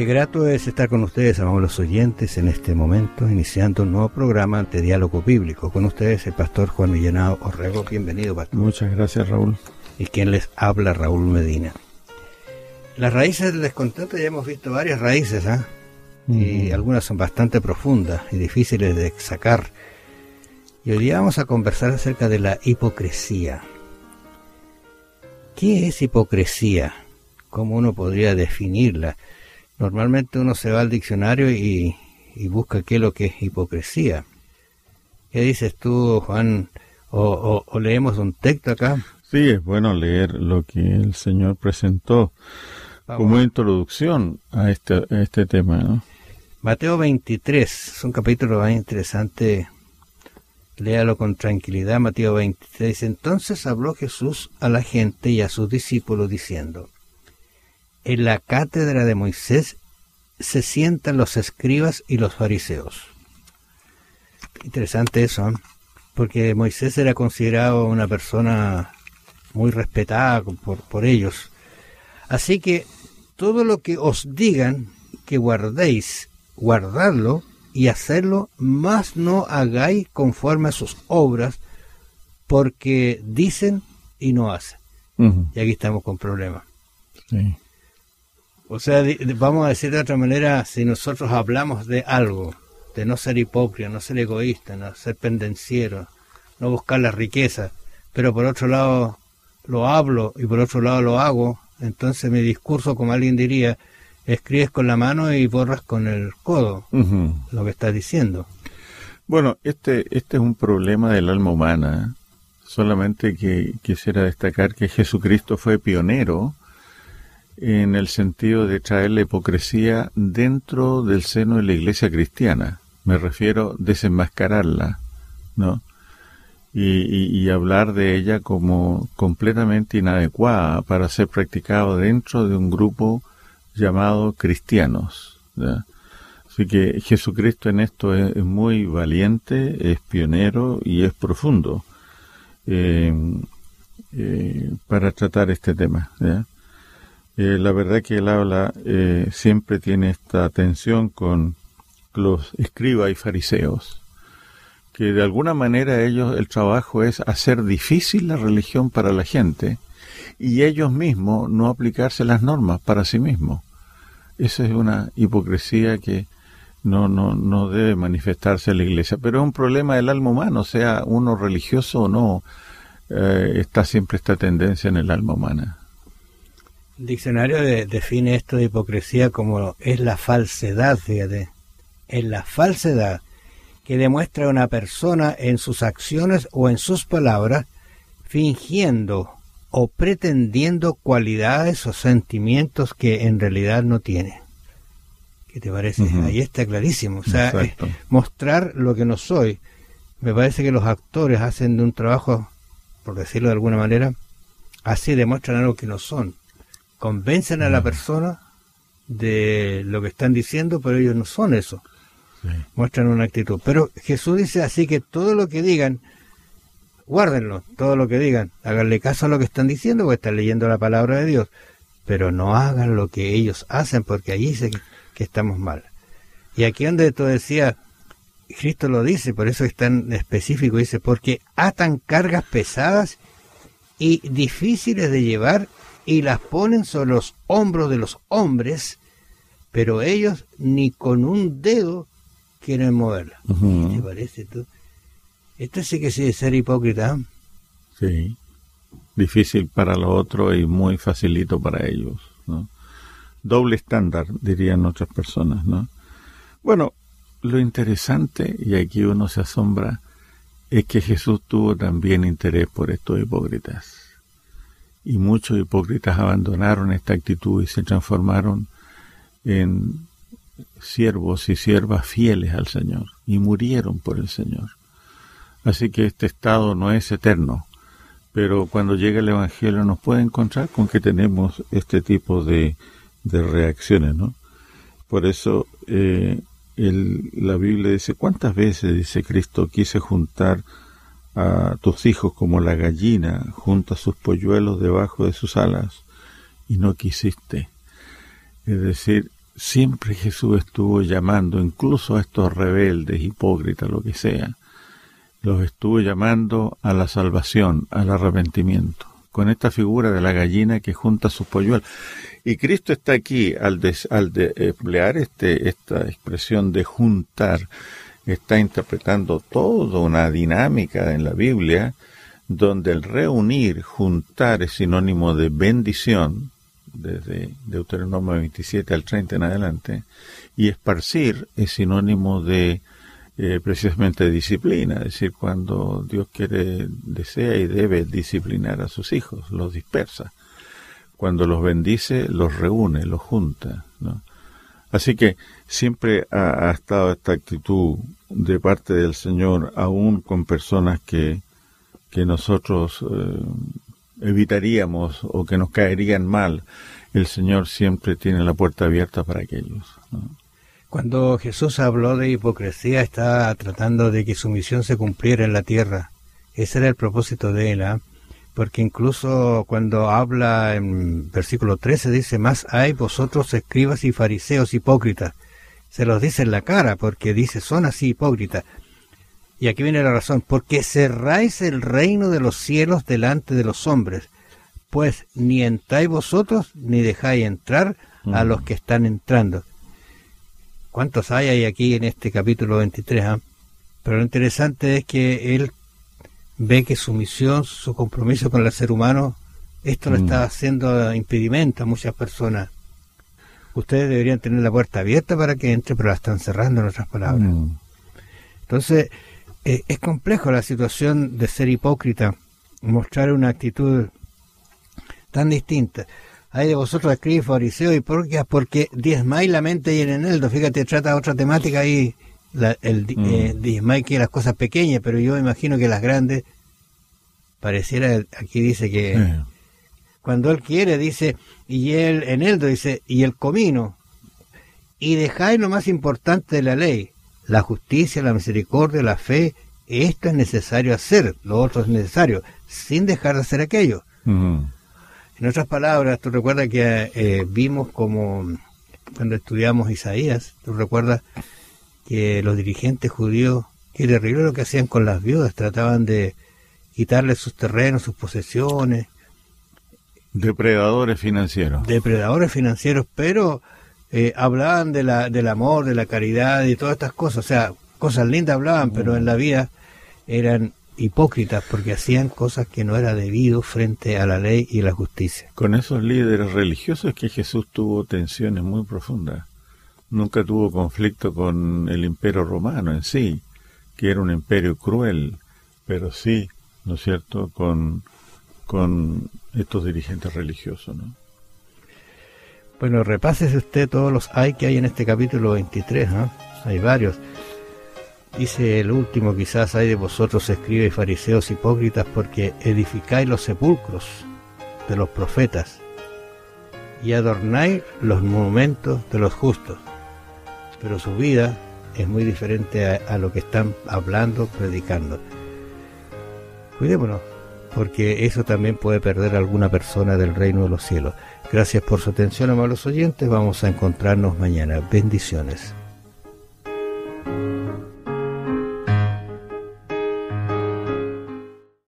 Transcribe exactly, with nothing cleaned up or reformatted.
Qué grato es estar con ustedes, amados los oyentes, en este momento, iniciando un nuevo programa de Diálogo Bíblico. Con ustedes, el pastor Juan Millanao Orrego. Bienvenido, pastor. Muchas gracias, Raúl. Y quien les habla, Raúl Medina. Las raíces del descontento, ya hemos visto varias raíces, ¿ah? ¿eh? Uh-huh. Y algunas son bastante profundas y difíciles de sacar. Y hoy día vamos a conversar acerca de la hipocresía. ¿Qué es hipocresía? ¿Cómo uno podría definirla? Normalmente uno se va al diccionario y, y busca qué es lo que es hipocresía. ¿Qué dices tú, Juan? ¿O, o, o leemos un texto acá? Sí, es bueno leer lo que el Señor presentó Vamos. como introducción a este, a este tema, ¿no? Mateo veintitrés, es un capítulo muy interesante. Léalo con tranquilidad. Mateo veintitrés. Entonces habló Jesús a la gente y a sus discípulos diciendo: en la cátedra de Moisés se sientan los escribas y los fariseos. Interesante eso, ¿eh? Porque Moisés era considerado una persona muy respetada por, por ellos. Así que todo lo que os digan que guardéis, guardadlo y hacerlo, mas no hagáis conforme a sus obras, porque dicen y no hacen. Uh-huh. Y aquí estamos con problemas. Sí. O sea, vamos a decir de otra manera, si nosotros hablamos de algo, de no ser hipócrita, no ser egoísta, no ser pendenciero, no buscar la riqueza, pero por otro lado lo hablo y por otro lado lo hago, entonces mi discurso, como alguien diría, escribes con la mano y borras con el codo, uh-huh. lo que estás diciendo. Bueno, este, este es un problema del alma humana. Solamente que quisiera destacar que Jesucristo fue pionero en el sentido de traer la hipocresía dentro del seno de la iglesia cristiana. Me refiero a desenmascararla, ¿no? Y, y, y hablar de ella como completamente inadecuada para ser practicado dentro de un grupo llamado cristianos, ¿ya? Así que Jesucristo en esto es, es muy valiente, es pionero y es profundo eh, eh, para tratar este tema, ¿ya? Eh, la verdad que él habla, eh, siempre tiene esta tensión con los escribas y fariseos, que de alguna manera ellos, el trabajo es hacer difícil la religión para la gente y ellos mismos no aplicarse las normas para sí mismos. Esa es una hipocresía que no, no, no debe manifestarse en la iglesia, pero es un problema del alma humana, sea uno religioso o no, eh, está siempre esta tendencia en el alma humana. El diccionario de, define esto de hipocresía como es la falsedad, fíjate, es la falsedad que demuestra una persona en sus acciones o en sus palabras, fingiendo o pretendiendo cualidades o sentimientos que en realidad no tiene. ¿Qué te parece? Uh-huh. Ahí está clarísimo. O sea, eh, mostrar lo que no soy. Me parece que los actores hacen de un trabajo, por decirlo de alguna manera, así demuestran algo que no son. Convencen a la persona de lo que están diciendo, pero ellos no son eso. Sí. Muestran una actitud. Pero Jesús dice así que todo lo que digan, guárdenlo, todo lo que digan. Háganle caso a lo que están diciendo, porque están leyendo la palabra de Dios. Pero no hagan lo que ellos hacen, porque allí dice que, que estamos mal. Y aquí donde tú decías, Cristo lo dice, por eso es tan específico, dice, porque atan cargas pesadas y difíciles de llevar, y las ponen sobre los hombros de los hombres, pero ellos ni con un dedo quieren moverla. Uh-huh. ¿Qué te parece tú? Esto sí que sí es ser hipócrita. Sí, difícil para los otros y muy facilito para ellos, ¿no? Doble estándar, dirían otras personas, ¿no? Bueno, lo interesante, y aquí uno se asombra, es que Jesús tuvo también interés por estos hipócritas. Y muchos hipócritas abandonaron esta actitud y se transformaron en siervos y siervas fieles al Señor y murieron por el Señor. Así que este estado no es eterno, pero cuando llega el Evangelio nos puede encontrar con que tenemos este tipo de, de reacciones, ¿no? Por eso eh, el, la Biblia dice, ¿cuántas veces, dice Cristo, quise juntar a tus hijos como la gallina junta sus polluelos debajo de sus alas y no quisiste? Es decir, siempre Jesús estuvo llamando, incluso a estos rebeldes, hipócritas, lo que sea, los estuvo llamando a la salvación, al arrepentimiento, con esta figura de la gallina que junta sus polluelos. Y Cristo está aquí, al, des, al de emplear este, esta expresión de juntar, está interpretando toda una dinámica en la Biblia, donde el reunir, juntar es sinónimo de bendición, desde Deuteronomio veintisiete al treinta en adelante, y esparcir es sinónimo de eh, precisamente de disciplina, es decir, cuando Dios quiere, desea y debe disciplinar a sus hijos, los dispersa. Cuando los bendice, los reúne, los junta, ¿no? Así que siempre ha, ha estado esta actitud de parte del Señor, aún con personas que, que nosotros eh, evitaríamos o que nos caerían mal. El Señor siempre tiene la puerta abierta para aquellos, ¿no? Cuando Jesús habló de hipocresía, estaba tratando de que su misión se cumpliera en la tierra. Ese era el propósito de él, ¿eh? Porque incluso cuando habla en versículo trece dice, más hay vosotros escribas y fariseos hipócritas. Se los dice en la cara, porque dice, son así hipócritas. Y aquí viene la razón, porque cerráis el reino de los cielos delante de los hombres, pues ni entráis vosotros, ni dejáis entrar a los que están entrando. ¿Cuántos hay, hay aquí en este capítulo veintitrés? ¿eh? Pero lo interesante es que él ve que su misión, su compromiso con el ser humano, esto mm. lo está haciendo impedimento a muchas personas. Ustedes deberían tener la puerta abierta para que entre, pero la están cerrando, en otras palabras. Mm. Entonces, eh, es complejo la situación de ser hipócrita, mostrar una actitud tan distinta. Hay de vosotros escribís fariseos hipócritas porque diezmáis la mente y en eneldo. Fíjate, trata otra temática ahí. La, el mm. eh, diezmáis que las cosas pequeñas, pero yo imagino que las grandes, pareciera, aquí dice que sí. Cuando él quiere, dice, y el eneldo, dice, y el comino, y dejáis lo más importante de la ley, la justicia, la misericordia, la fe. Esto es necesario hacer, lo otro es necesario, sin dejar de hacer aquello. Mm. En otras palabras, tú recuerdas que eh, vimos como cuando estudiamos Isaías, tú recuerdas que los dirigentes judíos, qué terrible lo que hacían con las viudas, trataban de quitarles sus terrenos, sus posesiones. Depredadores financieros. Depredadores financieros, pero eh, hablaban de la, del amor, de la caridad y todas estas cosas, o sea, cosas lindas hablaban, mm. pero en la vida eran hipócritas porque hacían cosas que no era debido frente a la ley y la justicia. Con esos líderes religiosos es que Jesús tuvo tensiones muy profundas. Nunca tuvo conflicto con el imperio romano en sí, que era un imperio cruel, pero sí, ¿no es cierto?, con, con estos dirigentes religiosos, ¿no? Bueno, repásese usted todos los hay que hay en este capítulo veintitrés, ¿no? Hay varios. Dice el último, quizás hay de vosotros escribas y fariseos hipócritas porque edificáis los sepulcros de los profetas y adornáis los monumentos de los justos, pero su vida es muy diferente a, a lo que están hablando, predicando. Cuidémonos, porque eso también puede perder a alguna persona del reino de los cielos. Gracias por su atención, amables oyentes. Vamos a encontrarnos mañana. Bendiciones.